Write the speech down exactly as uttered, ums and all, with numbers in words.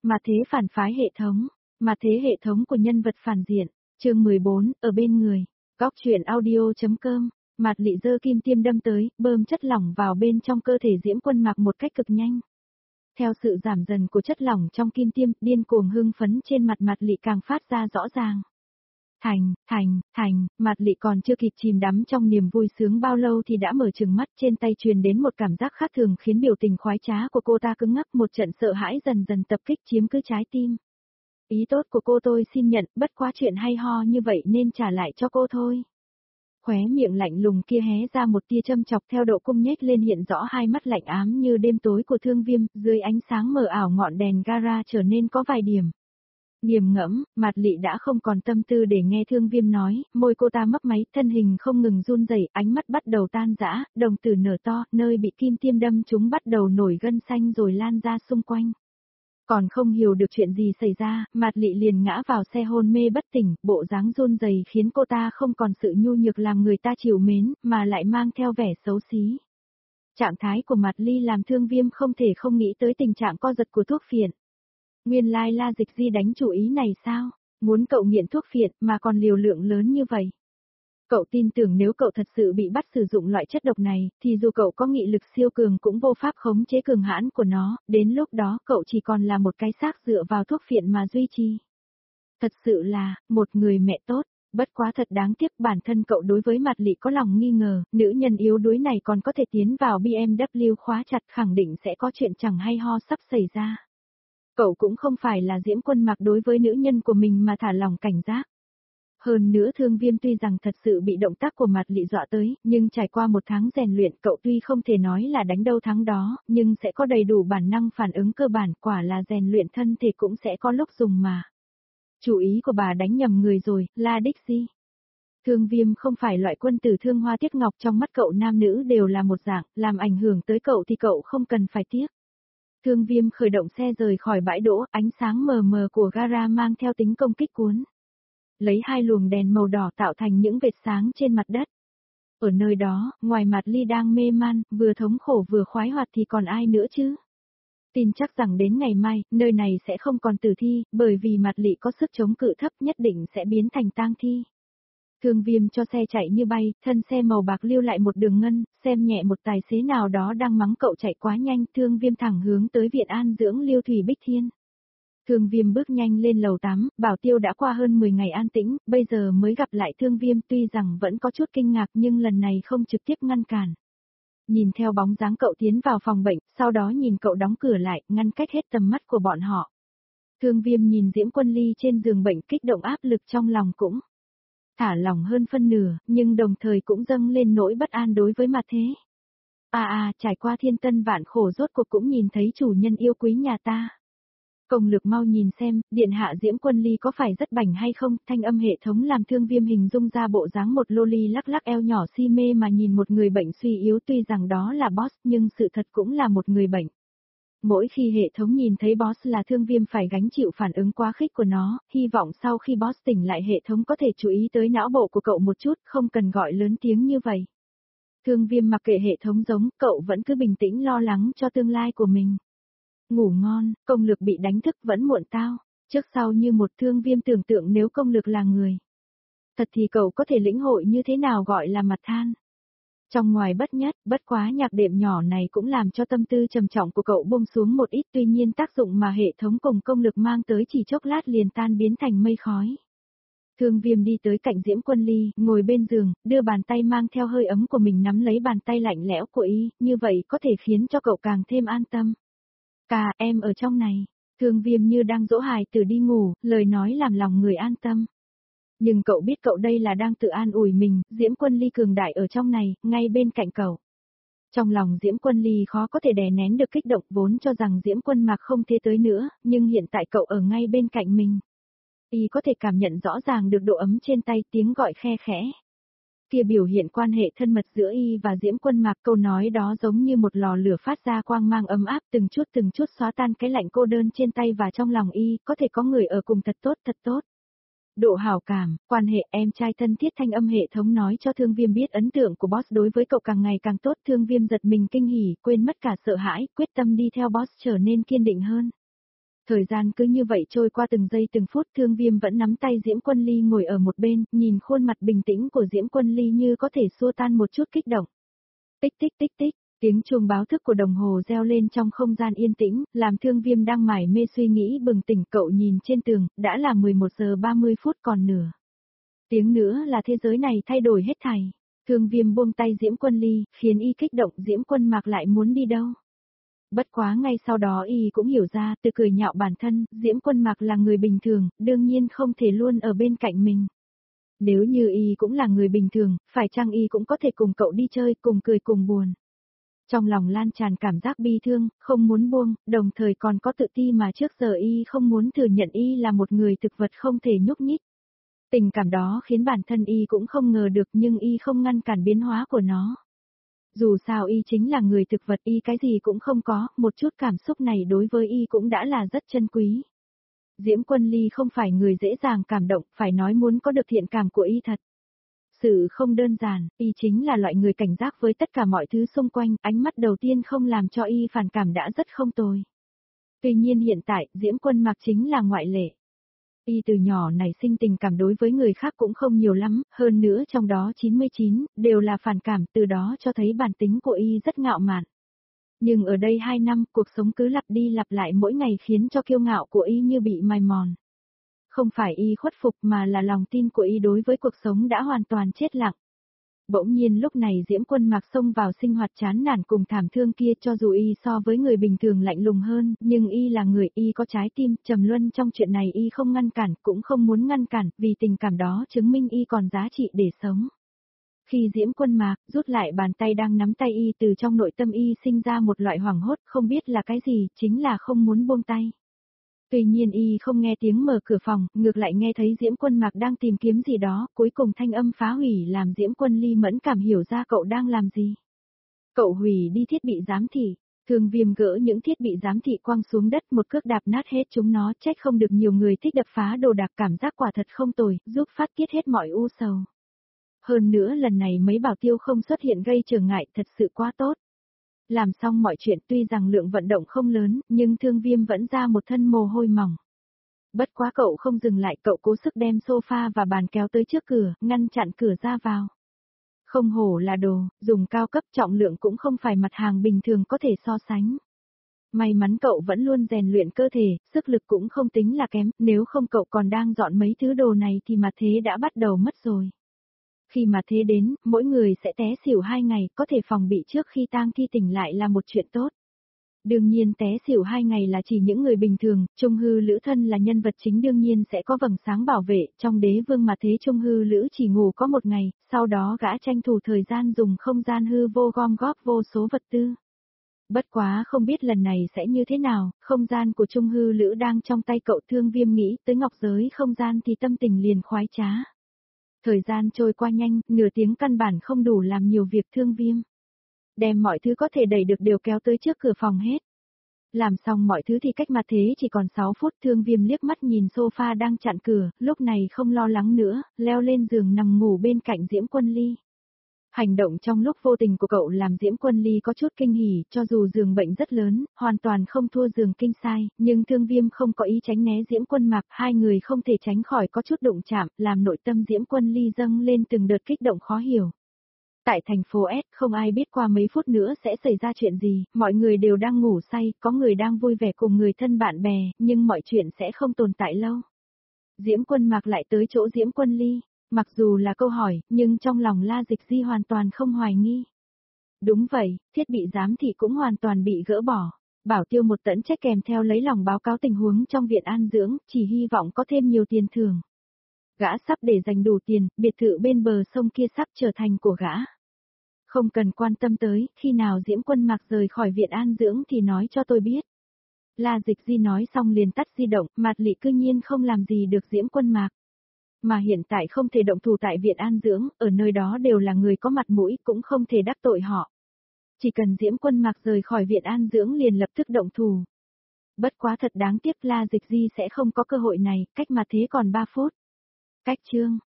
Mà thế phản phái hệ thống. Mà thế hệ thống của nhân vật phản diện. Chương mười bốn, ở bên người. Góc truyện audio.com. Mạt Lị giơ kim tiêm đâm tới, bơm chất lỏng vào bên trong cơ thể Diễm Quân Mạc một cách cực nhanh. Theo sự giảm dần của chất lỏng trong kim tiêm, điên cuồng hưng phấn trên mặt Mạt Lị càng phát ra rõ ràng. Thành, thành, thành, Mạt Lị còn chưa kịp chìm đắm trong niềm vui sướng bao lâu thì đã mở trừng mắt, trên tay truyền đến một cảm giác khác thường khiến biểu tình khoái trá của cô ta cứng ngắc, một trận sợ hãi dần dần tập kích chiếm cứ trái tim. Ý tốt của cô tôi xin nhận, bất quá chuyện hay ho như vậy nên trả lại cho cô thôi. Khóe miệng lạnh lùng kia hé ra một tia châm chọc, theo độ cung nhếch lên hiện rõ hai mắt lạnh ám như đêm tối của Thương Viêm, dưới ánh sáng mờ ảo ngọn đèn gara trở nên có vài điểm. Nghiền ngẫm, Mạt Lị đã không còn tâm tư để nghe Thương Viêm nói, môi cô ta mấp máy, thân hình không ngừng run rẩy, ánh mắt bắt đầu tan rã, đồng tử nở to, nơi bị kim tiêm đâm chúng bắt đầu nổi gân xanh rồi lan ra xung quanh. Còn không hiểu được chuyện gì xảy ra, Mạt Lị liền ngã vào xe hôn mê bất tỉnh, bộ dáng run rẩy khiến cô ta không còn sự nhu nhược làm người ta chịu mến, mà lại mang theo vẻ xấu xí. Trạng thái của Mạt Ly làm Thương Viêm không thể không nghĩ tới tình trạng co giật của thuốc phiện. Nguyên lai La Dịch Di đánh chủ ý này sao? Muốn cậu nghiện thuốc phiện mà còn liều lượng lớn như vậy. Cậu tin tưởng nếu cậu thật sự bị bắt sử dụng loại chất độc này, thì dù cậu có nghị lực siêu cường cũng vô pháp khống chế cường hãn của nó, đến lúc đó cậu chỉ còn là một cái xác dựa vào thuốc phiện mà duy trì. Thật sự là, một người mẹ tốt, bất quá thật đáng tiếc bản thân cậu đối với Mạt Lị có lòng nghi ngờ, nữ nhân yếu đuối này còn có thể tiến vào bê em vê khóa chặt, khẳng định sẽ có chuyện chẳng hay ho sắp xảy ra. Cậu cũng không phải là Diễm Quân Mạc đối với nữ nhân của mình mà thả lòng cảnh giác. Hơn nữa Thương Viêm tuy rằng thật sự bị động tác của Mạt Lị dọa tới, nhưng trải qua một tháng rèn luyện cậu tuy không thể nói là đánh đâu thắng đó, nhưng sẽ có đầy đủ bản năng phản ứng cơ bản, quả là rèn luyện thân thể cũng sẽ có lúc dùng mà. Chủ ý của bà đánh nhầm người rồi, La Đích Di. Thương Viêm không phải loại quân tử thương hoa tiếc ngọc, trong mắt cậu nam nữ đều là một dạng, làm ảnh hưởng tới cậu thì cậu không cần phải tiếc. Thương Viêm khởi động xe rời khỏi bãi đỗ, ánh sáng mờ mờ của gara mang theo tính công kích cuốn. Lấy hai luồng đèn màu đỏ tạo thành những vệt sáng trên mặt đất. Ở nơi đó, ngoài Mạt Ly đang mê man, vừa thống khổ vừa khoái hoạt thì còn ai nữa chứ? Tin chắc rằng đến ngày mai, nơi này sẽ không còn tử thi, bởi vì Mạt Lị có sức chống cự thấp nhất định sẽ biến thành tang thi. Thương Viêm cho xe chạy như bay, thân xe màu bạc lưu lại một đường ngân, xem nhẹ một tài xế nào đó đang mắng cậu chạy quá nhanh, Thương Viêm thẳng hướng tới viện an dưỡng Liêu Thủy Bích Thiên. Thương Viêm bước nhanh lên lầu tám, Bảo Tiêu đã qua hơn mười ngày an tĩnh, bây giờ mới gặp lại Thương Viêm, tuy rằng vẫn có chút kinh ngạc nhưng lần này không trực tiếp ngăn cản. Nhìn theo bóng dáng cậu tiến vào phòng bệnh, sau đó nhìn cậu đóng cửa lại, ngăn cách hết tầm mắt của bọn họ. Thương Viêm nhìn Diễm Quân Ly trên giường bệnh, kích động áp lực trong lòng cũng thả lỏng hơn phân nửa, nhưng đồng thời cũng dâng lên nỗi bất an đối với Mạt Thế. À à, trải qua thiên tân vạn khổ rốt cuộc cũng nhìn thấy chủ nhân yêu quý nhà ta. Công Lược mau nhìn xem, điện hạ Diễm Quân Ly có phải rất bảnh hay không, thanh âm hệ thống làm Thương Viêm hình dung ra bộ dáng một loli lắc lắc eo nhỏ si mê mà nhìn một người bệnh suy yếu, tuy rằng đó là boss nhưng sự thật cũng là một người bệnh. Mỗi khi hệ thống nhìn thấy boss là Thương Viêm phải gánh chịu phản ứng quá khích của nó, hy vọng sau khi boss tỉnh lại hệ thống có thể chú ý tới não bộ của cậu một chút, không cần gọi lớn tiếng như vậy. Thương Viêm mặc kệ hệ thống giống, cậu vẫn cứ bình tĩnh lo lắng cho tương lai của mình. Ngủ ngon, Công Lược bị đánh thức vẫn muộn tao, trước sau như một. Thương Viêm tưởng tượng nếu Công Lược là người. Thật thì cậu có thể lĩnh hội như thế nào gọi là mặt than. Trong ngoài bất nhất, bất quá nhạc đệm nhỏ này cũng làm cho tâm tư trầm trọng của cậu buông xuống một ít, tuy nhiên tác dụng mà hệ thống cùng Công Lược mang tới chỉ chốc lát liền tan biến thành mây khói. Thương Viêm đi tới cạnh Diễm Quân Ly, ngồi bên giường, đưa bàn tay mang theo hơi ấm của mình nắm lấy bàn tay lạnh lẽo của y, như vậy có thể khiến cho cậu càng thêm an tâm. Cả, em ở trong này. Thương Viêm như đang dỗ hài tử đi ngủ, lời nói làm lòng người an tâm. Nhưng cậu biết cậu đây là đang tự an ủi mình, Diễm Quân Ly cường đại ở trong này, ngay bên cạnh cậu. Trong lòng Diễm Quân Ly khó có thể đè nén được kích động, vốn cho rằng Diễm Quân Mạc không thế tới nữa, nhưng hiện tại cậu ở ngay bên cạnh mình. Y có thể cảm nhận rõ ràng được độ ấm trên tay, tiếng gọi khe khẽ. Kia biểu hiện quan hệ thân mật giữa y và Diễm Quân Mạc, câu nói đó giống như một lò lửa phát ra quang mang ấm áp, từng chút từng chút xóa tan cái lạnh cô đơn trên tay và trong lòng y, có thể có người ở cùng thật tốt, thật tốt. Độ hảo cảm, quan hệ em trai thân thiết, thanh âm hệ thống nói cho Thương Viêm biết ấn tượng của boss đối với cậu càng ngày càng tốt. Thương Viêm giật mình kinh hỉ, quên mất cả sợ hãi, quyết tâm đi theo boss trở nên kiên định hơn. Thời gian cứ như vậy trôi qua từng giây từng phút, Thương Viêm vẫn nắm tay Diễm Quân Ly ngồi ở một bên, nhìn khuôn mặt bình tĩnh của Diễm Quân Ly như có thể xua tan một chút kích động. Tích tích tích tích, tiếng chuông báo thức của đồng hồ reo lên trong không gian yên tĩnh, làm Thương Viêm đang mải mê suy nghĩ bừng tỉnh. Cậu nhìn trên tường, đã là mười một giờ ba mươi phút còn nửa. Tiếng nữa là thế giới này thay đổi hết thảy. Thương Viêm buông tay Diễm Quân Ly, khiến y kích động. Diễm Quân Mạc lại muốn đi đâu? Bất quá ngay sau đó y cũng hiểu ra, tự cười nhạo bản thân, Diễm Quân Mạc là người bình thường, đương nhiên không thể luôn ở bên cạnh mình. Nếu như y cũng là người bình thường, phải chăng y cũng có thể cùng cậu đi chơi, cùng cười cùng buồn. Trong lòng lan tràn cảm giác bi thương, không muốn buông, đồng thời còn có tự ti mà trước giờ y không muốn thừa nhận y là một người thực vật không thể nhúc nhích. Tình cảm đó khiến bản thân y cũng không ngờ được, nhưng y không ngăn cản biến hóa của nó. Dù sao y chính là người thực vật, y cái gì cũng không có, một chút cảm xúc này đối với y cũng đã là rất chân quý. Diễm Quân Ly không phải người dễ dàng cảm động, phải nói muốn có được thiện cảm của y thật. Sự không đơn giản, y chính là loại người cảnh giác với tất cả mọi thứ xung quanh, ánh mắt đầu tiên không làm cho y phản cảm đã rất không tồi. Tuy nhiên hiện tại, Diễm Quân Mạc chính là ngoại lệ. Y từ nhỏ nảy sinh tình cảm đối với người khác cũng không nhiều lắm, hơn nữa trong đó chín mươi chín, đều là phản cảm, từ đó cho thấy bản tính của y rất ngạo mạn. Nhưng ở đây hai năm, cuộc sống cứ lặp đi lặp lại mỗi ngày khiến cho kiêu ngạo của y như bị mài mòn. Không phải y khuất phục mà là lòng tin của y đối với cuộc sống đã hoàn toàn chết lặng. Bỗng nhiên lúc này Diễm Quân Mạc xông vào sinh hoạt chán nản cùng thảm thương kia, cho dù y so với người bình thường lạnh lùng hơn, nhưng y là người, y có trái tim, trầm luân trong chuyện này y không ngăn cản, cũng không muốn ngăn cản, vì tình cảm đó chứng minh y còn giá trị để sống. Khi Diễm Quân Mạc rút lại bàn tay đang nắm tay y, từ trong nội tâm y sinh ra một loại hoảng hốt, không biết là cái gì, chính là không muốn buông tay. Tuy nhiên y không nghe tiếng mở cửa phòng, ngược lại nghe thấy Diễm Quân Mạc đang tìm kiếm gì đó, cuối cùng thanh âm phá hủy làm Diễm Quân Ly mẫn cảm hiểu ra cậu đang làm gì. Cậu hủy đi thiết bị giám thị, Thương Viêm gỡ những thiết bị giám thị quăng xuống đất, một cước đạp nát hết chúng nó, trách không được nhiều người thích đập phá đồ đạc, cảm giác quả thật không tồi, giúp phát tiết hết mọi u sầu. Hơn nữa lần này mấy bảo tiêu không xuất hiện gây trở ngại, thật sự quá tốt. Làm xong mọi chuyện, tuy rằng lượng vận động không lớn, nhưng Thương Viêm vẫn ra một thân mồ hôi mỏng. Bất quá cậu không dừng lại, cậu cố sức đem sofa và bàn kéo tới trước cửa, ngăn chặn cửa ra vào. Không hổ là đồ, dùng cao cấp, trọng lượng cũng không phải mặt hàng bình thường có thể so sánh. May mắn cậu vẫn luôn rèn luyện cơ thể, sức lực cũng không tính là kém, nếu không cậu còn đang dọn mấy thứ đồ này thì mà thế đã bắt đầu mất rồi. Khi mà thế đến, mỗi người sẽ té xỉu hai ngày, có thể phòng bị trước khi tang thi tỉnh lại là một chuyện tốt. Đương nhiên té xỉu hai ngày là chỉ những người bình thường, Trung Hư Lữ thân là nhân vật chính đương nhiên sẽ có vầng sáng bảo vệ, trong đế vương mà thế Trung Hư Lữ chỉ ngủ có một ngày, sau đó gã tranh thủ thời gian dùng không gian hư vô gom góp vô số vật tư. Bất quá không biết lần này sẽ như thế nào, không gian của Trung Hư Lữ đang trong tay cậu. Thương Viêm nghĩ tới ngọc giới không gian thì tâm tình liền khoái trá. Thời gian trôi qua nhanh, nửa tiếng căn bản không đủ làm nhiều việc. Thương Viêm đem mọi thứ có thể đẩy được đều kéo tới trước cửa phòng hết. Làm xong mọi thứ thì cách mặt thế chỉ còn sáu phút. Thương Viêm liếc mắt nhìn sofa đang chặn cửa, lúc này không lo lắng nữa, leo lên giường nằm ngủ bên cạnh Diễm Quân Ly. Hành động trong lúc vô tình của cậu làm Diễm Quân Ly có chút kinh hỉ, cho dù giường bệnh rất lớn, hoàn toàn không thua giường kinh sai, nhưng Thương Viêm không có ý tránh né Diễm Quân Mạc, hai người không thể tránh khỏi có chút đụng chạm, làm nội tâm Diễm Quân Ly dâng lên từng đợt kích động khó hiểu. Tại thành phố S, không ai biết qua mấy phút nữa sẽ xảy ra chuyện gì, mọi người đều đang ngủ say, có người đang vui vẻ cùng người thân bạn bè, nhưng mọi chuyện sẽ không tồn tại lâu. Diễm Quân Mạc lại tới chỗ Diễm Quân Ly. Mặc dù là câu hỏi, nhưng trong lòng La Dịch Di hoàn toàn không hoài nghi. Đúng vậy, thiết bị giám thị cũng hoàn toàn bị gỡ bỏ. Bảo tiêu một tẫn trách kèm theo lấy lòng báo cáo tình huống trong viện an dưỡng, chỉ hy vọng có thêm nhiều tiền thưởng. Gã sắp để dành đủ tiền, biệt thự bên bờ sông kia sắp trở thành của gã. Không cần quan tâm tới, khi nào Diễm Quân Mạc rời khỏi viện an dưỡng thì nói cho tôi biết. La Dịch Di nói xong liền tắt di động, Mạt Lị cư nhiên không làm gì được Diễm Quân Mạc. Mà hiện tại không thể động thủ tại viện an dưỡng, ở nơi đó đều là người có mặt mũi, cũng không thể đắc tội họ. Chỉ cần Diễm Quân Mạc rời khỏi viện an dưỡng liền lập tức động thủ. Bất quá thật đáng tiếc, La Dịch Di sẽ không có cơ hội này, cách mà thế còn ba phút. Cách chương